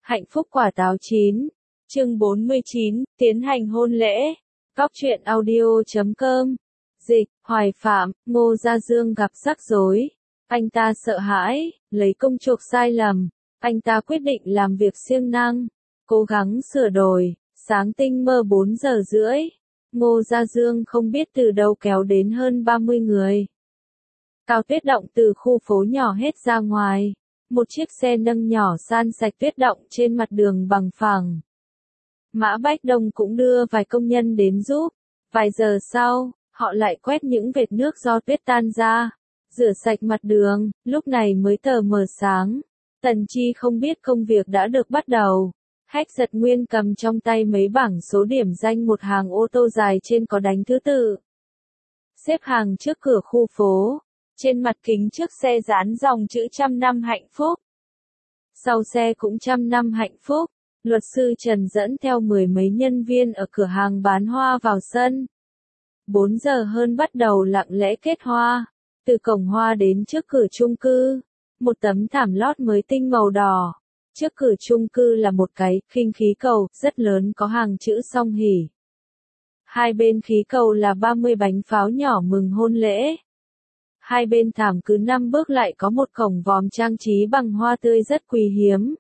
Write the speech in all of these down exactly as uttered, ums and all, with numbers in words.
Hạnh phúc quả táo chín. Chương bốn mươi chín, tiến hành hôn lễ. Góc truyện audio chấm com. Dịch, Hoài Phạm, Ngô Gia Dương gặp rắc rối. Anh ta sợ hãi, lấy công chuộc sai lầm. Anh ta quyết định làm việc siêng năng, cố gắng sửa đổi. Sáng tinh mơ bốn giờ rưỡi. Ngô Gia Dương không biết từ đâu kéo đến hơn ba mươi người. Cao tuyết động từ khu phố nhỏ hết ra ngoài. Một chiếc xe nâng nhỏ san sạch tuyết động trên mặt đường bằng phẳng. Mã Bách Đông cũng đưa vài công nhân đến giúp. Vài giờ sau, họ lại quét những vệt nước do tuyết tan ra, rửa sạch mặt đường, lúc này mới tờ mờ sáng. Tần Chi không biết công việc đã được bắt đầu. Hách Giật Nguyên cầm trong tay mấy bảng số điểm danh một hàng ô tô dài trên có đánh thứ tự. Xếp hàng trước cửa khu phố. Trên mặt kính trước xe dán dòng chữ trăm năm hạnh phúc. Sau xe cũng trăm năm hạnh phúc. Luật sư Trần dẫn theo mười mấy nhân viên ở cửa hàng bán hoa vào sân. Bốn giờ hơn bắt đầu lặng lẽ kết hoa. Từ cổng hoa đến trước cửa chung cư. Một tấm thảm lót mới tinh màu đỏ. Trước cửa chung cư là một cái khinh khí cầu rất lớn có hàng chữ song hỷ. Hai bên khí cầu là ba mươi bánh pháo nhỏ mừng hôn lễ. Hai bên thảm cứ năm bước lại có một cổng vòm trang trí bằng hoa tươi rất quý hiếm.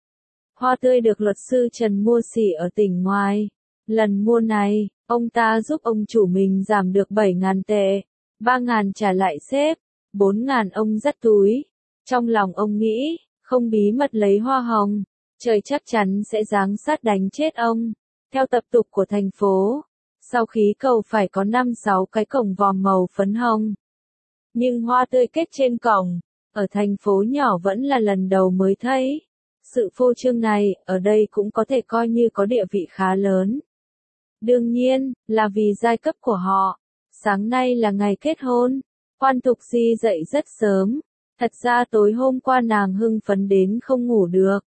Hoa tươi được luật sư Trần mua xỉ ở tỉnh ngoài. Lần mua này, ông ta giúp ông chủ mình giảm được bảy ngàn tệ. ba ngàn trả lại sếp, bốn ngàn ông dắt túi. Trong lòng ông nghĩ, không bí mật lấy hoa hồng, trời chắc chắn sẽ giáng sát đánh chết ông. Theo tập tục của thành phố, sau khí cầu phải có năm sáu cái cổng vòm màu phấn hồng. Nhưng hoa tươi kết trên cổng, ở thành phố nhỏ vẫn là lần đầu mới thấy. Sự phô trương này, ở đây cũng có thể coi như có địa vị khá lớn. Đương nhiên, là vì giai cấp của họ. Sáng nay là ngày kết hôn. Quan Thục Di dậy rất sớm. Thật ra tối hôm qua nàng hưng phấn đến không ngủ được.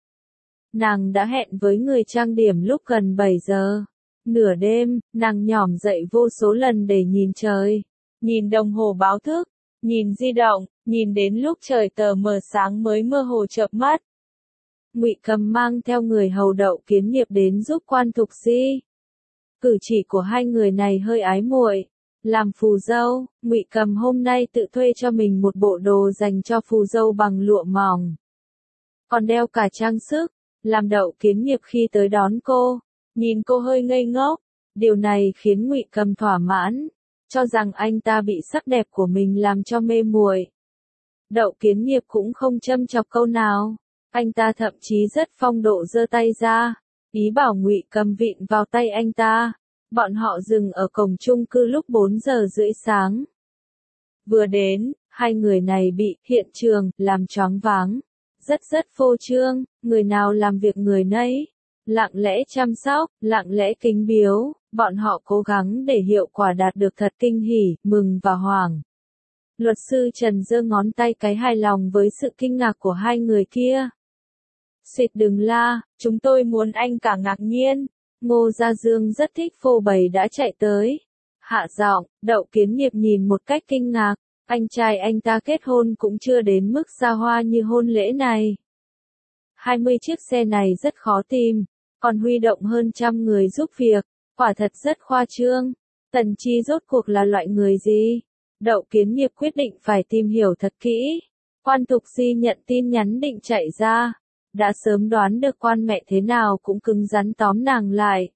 Nàng đã hẹn với người trang điểm lúc gần bảy giờ. Nửa đêm, nàng nhỏm dậy vô số lần để nhìn trời. Nhìn đồng hồ báo thức. Nhìn di động, nhìn đến lúc trời tờ mờ sáng mới mơ hồ chợp mắt. Ngụy Cầm mang theo người hầu Đậu Kiến Nghiệp đến giúp Quan Thục Di. Cử chỉ của hai người này hơi ái muội. Làm phù dâu, Ngụy Cầm hôm nay tự thuê cho mình một bộ đồ dành cho phù dâu bằng lụa mỏng. Còn đeo cả trang sức, làm Đậu Kiến Nghiệp khi tới đón cô, nhìn cô hơi ngây ngốc. Điều này khiến Ngụy Cầm thỏa mãn. Cho rằng anh ta bị sắc đẹp của mình làm cho mê muội. Đậu Kiến Nghiệp cũng không châm chọc câu nào, anh ta thậm chí rất phong độ giơ tay ra, ý bảo Ngụy Cầm vịn vào tay anh ta. Bọn họ dừng ở cổng chung cư lúc bốn giờ rưỡi sáng. Vừa đến, hai người này bị hiện trường làm choáng váng, rất rất phô trương, người nào làm việc người nấy, lặng lẽ chăm sóc, lặng lẽ kính biếu. Bọn họ cố gắng để hiệu quả đạt được thật kinh hỉ, mừng và hoảng. Luật sư Trần giơ ngón tay cái hài lòng với sự kinh ngạc của hai người kia. Xịt đừng la, chúng tôi muốn anh cả ngạc nhiên. Ngô Gia Dương rất thích phô bày đã chạy tới. Hạ giọng, Đậu Kiến Nghiệp nhìn một cách kinh ngạc. Anh trai anh ta kết hôn cũng chưa đến mức xa hoa như hôn lễ này. hai mươi chiếc xe này rất khó tìm, còn huy động hơn trăm người giúp việc. Quả thật rất khoa trương. Tần Chi rốt cuộc là loại người gì? Đậu Kiến Nghiệp quyết định phải tìm hiểu thật kỹ. Quan Thục Di nhận tin nhắn định chạy ra. Đã sớm đoán được quan mẹ thế nào cũng cứng rắn tóm nàng lại.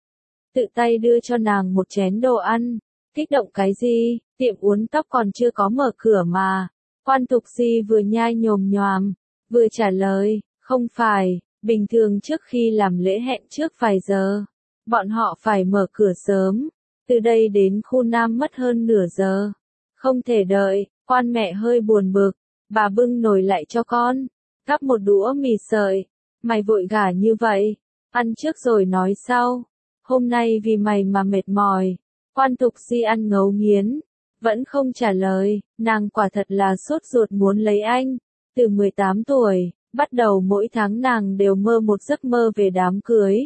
Tự tay đưa cho nàng một chén đồ ăn. Kích động cái gì? Tiệm uốn tóc còn chưa có mở cửa mà. Quan Thục Di vừa nhai nhồm nhoàm, vừa trả lời, không phải, bình thường trước khi làm lễ hẹn trước vài giờ. Bọn họ phải mở cửa sớm, từ đây đến khu Nam mất hơn nửa giờ. Không thể đợi, quan mẹ hơi buồn bực, bà bưng nồi lại cho con, gắp một đũa mì sợi. Mày vội gả như vậy, ăn trước rồi nói sau. Hôm nay vì mày mà mệt mỏi. Quan Thục Di ăn ngấu nghiến, vẫn không trả lời, nàng quả thật là sốt ruột muốn lấy anh. Từ mười tám tuổi, bắt đầu mỗi tháng nàng đều mơ một giấc mơ về đám cưới.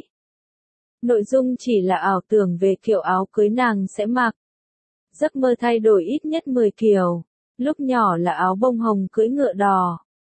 Nội dung chỉ là ảo tưởng về kiểu áo cưới nàng sẽ mặc. Giấc mơ thay đổi ít nhất mười kiểu. Lúc nhỏ là áo bông hồng cưỡi ngựa đỏ.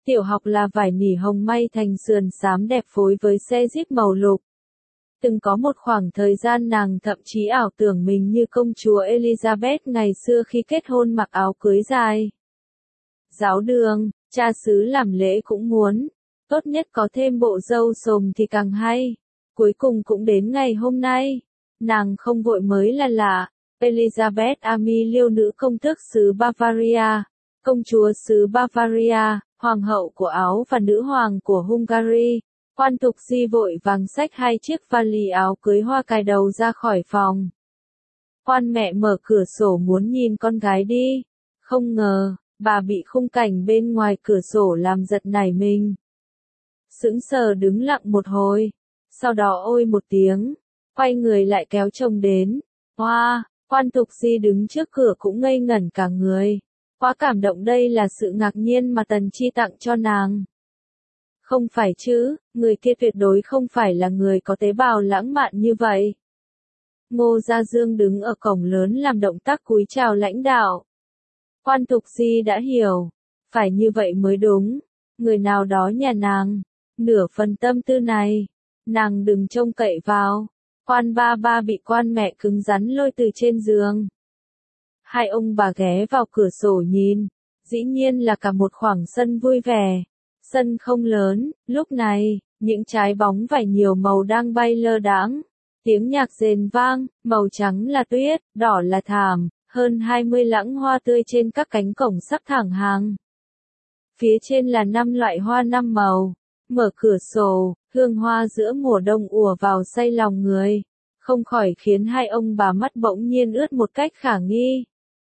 Tiểu học là vải nỉ hồng may thành sườn xám đẹp phối với xe jeep màu lục. Từng có một khoảng thời gian nàng thậm chí ảo tưởng mình như công chúa Elizabeth ngày xưa khi kết hôn mặc áo cưới dài. Giáo đường, cha xứ làm lễ cũng muốn, tốt nhất có thêm bộ râu xồm thì càng hay. Cuối cùng cũng đến ngày hôm nay, nàng không vội mới là lạ. Elizabeth Amelia nữ công tước xứ Bavaria, công chúa xứ Bavaria, hoàng hậu của Áo và nữ hoàng của Hungary. Quan Thục Di vội vàng xách hai chiếc vali áo cưới hoa cài đầu ra khỏi phòng. Quan mẹ mở cửa sổ muốn nhìn con gái đi. Không ngờ, bà bị khung cảnh bên ngoài cửa sổ làm giật nảy mình. Sững sờ đứng lặng một hồi. Sau đó ôi một tiếng, quay người lại kéo chồng đến. Hoa, wow, Quan Thục Di đứng trước cửa cũng ngây ngẩn cả người. Quá cảm động, đây là sự ngạc nhiên mà Tần Chi tặng cho nàng. Không phải chứ, người kia tuyệt đối không phải là người có tế bào lãng mạn như vậy. Ngô Gia Dương đứng ở cổng lớn làm động tác cúi chào lãnh đạo. Quan Thục Di đã hiểu, phải như vậy mới đúng. Người nào đó nhà nàng, nửa phần tâm tư này, nàng đừng trông cậy vào. Quan ba ba bị quan mẹ cứng rắn lôi từ trên giường. Hai ông bà ghé vào cửa sổ nhìn, dĩ nhiên là cả một khoảng sân vui vẻ. Sân không lớn, lúc này, những trái bóng vải nhiều màu đang bay lơ đãng. Tiếng nhạc rền vang, màu trắng là tuyết, đỏ là thảm, hơn hai mươi lẵng hoa tươi trên các cánh cổng sắp thẳng hàng. Phía trên là năm loại hoa năm màu. Mở cửa sổ, hương hoa giữa mùa đông ùa vào say lòng người, không khỏi khiến hai ông bà mắt bỗng nhiên ướt một cách khả nghi.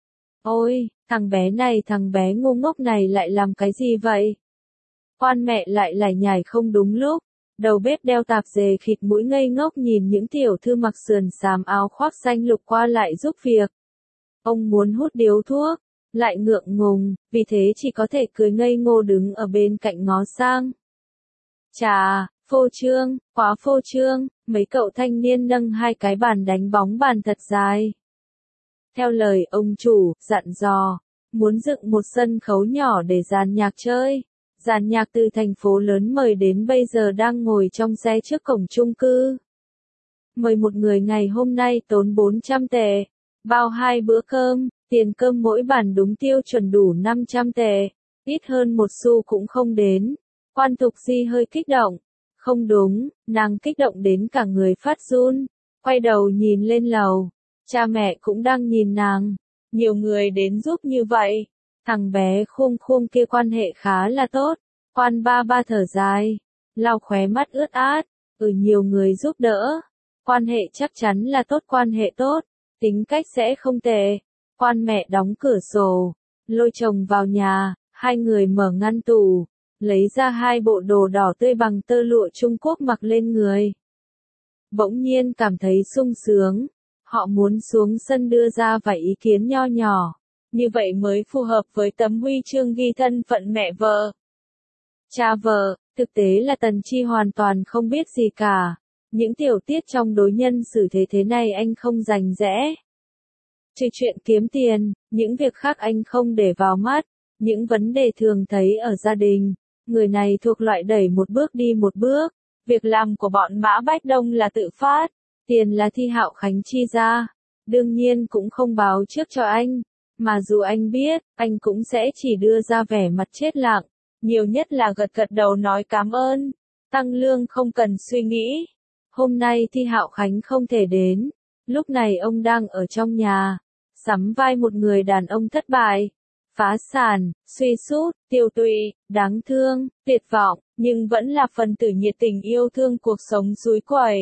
Ôi, thằng bé này, thằng bé ngu ngốc này lại làm cái gì vậy? Quan mẹ lại lải nhải không đúng lúc, đầu bếp đeo tạp dề khịt mũi ngây ngốc nhìn những tiểu thư mặc sườn xám áo khoác xanh lục qua lại giúp việc. Ông muốn hút điếu thuốc, lại ngượng ngùng, vì thế chỉ có thể cười ngây ngô đứng ở bên cạnh ngó sang. Chà, phô trương, quá phô trương, mấy cậu thanh niên nâng hai cái bàn đánh bóng bàn thật dài. Theo lời ông chủ, dặn dò, muốn dựng một sân khấu nhỏ để dàn nhạc chơi. Dàn nhạc từ thành phố lớn mời đến bây giờ đang ngồi trong xe trước cổng chung cư. Mời một người ngày hôm nay tốn bốn trăm tệ, bao hai bữa cơm, tiền cơm mỗi bàn đúng tiêu chuẩn đủ năm trăm tệ, ít hơn một xu cũng không đến. Quan Thục Di hơi kích động. Không đúng, nàng kích động đến cả người phát run. Quay đầu nhìn lên lầu. Cha mẹ cũng đang nhìn nàng. Nhiều người đến giúp như vậy. Thằng bé khung khung kia quan hệ khá là tốt. Quan ba ba thở dài. Lau khóe mắt ướt át. Ừ, nhiều người giúp đỡ. Quan hệ chắc chắn là tốt, quan hệ tốt. Tính cách sẽ không tệ. Quan mẹ đóng cửa sổ. Lôi chồng vào nhà. Hai người mở ngăn tủ. Lấy ra hai bộ đồ đỏ tươi bằng tơ lụa Trung Quốc mặc lên người. Bỗng nhiên cảm thấy sung sướng. Họ muốn xuống sân đưa ra vài ý kiến nho nhỏ. Như vậy mới phù hợp với tấm huy chương ghi thân phận mẹ vợ. Cha vợ, thực tế là Tần Chi hoàn toàn không biết gì cả. Những tiểu tiết trong đối nhân xử thế thế này anh không rành rẽ. Trừ chuyện kiếm tiền, những việc khác anh không để vào mắt. Những vấn đề thường thấy ở gia đình. Người này thuộc loại đẩy một bước đi một bước. Việc làm của bọn Mã Bách Đông là tự phát. Tiền là Thi Hạo Khánh chi ra. Đương nhiên cũng không báo trước cho anh. Mà dù anh biết, anh cũng sẽ chỉ đưa ra vẻ mặt chết lặng. Nhiều nhất là gật gật đầu nói cảm ơn. Tăng lương không cần suy nghĩ. Hôm nay Thi Hạo Khánh không thể đến. Lúc này ông đang ở trong nhà. Sắm vai một người đàn ông thất bại. Phá sản, suy sút, tiêu tụy, đáng thương, tuyệt vọng, nhưng vẫn là phần tử nhiệt tình yêu thương cuộc sống suối quẩy.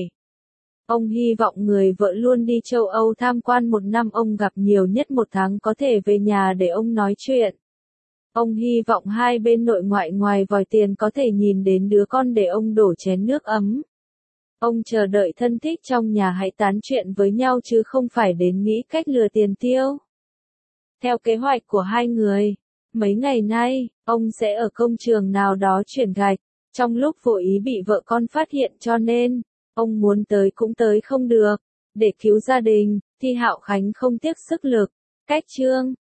Ông hy vọng người vợ luôn đi châu Âu tham quan một năm ông gặp nhiều nhất một tháng có thể về nhà để ông nói chuyện. Ông hy vọng hai bên nội ngoại ngoài vòi tiền có thể nhìn đến đứa con để ông đổ chén nước ấm. Ông chờ đợi thân thích trong nhà hãy tán chuyện với nhau chứ không phải đến nghĩ cách lừa tiền tiêu. Theo kế hoạch của hai người, mấy ngày nay, ông sẽ ở công trường nào đó chuyển gạch. Trong lúc vô ý bị vợ con phát hiện cho nên, ông muốn tới cũng tới không được. Để cứu gia đình, Thi Hạo Khánh không tiếc sức lực. Cách chương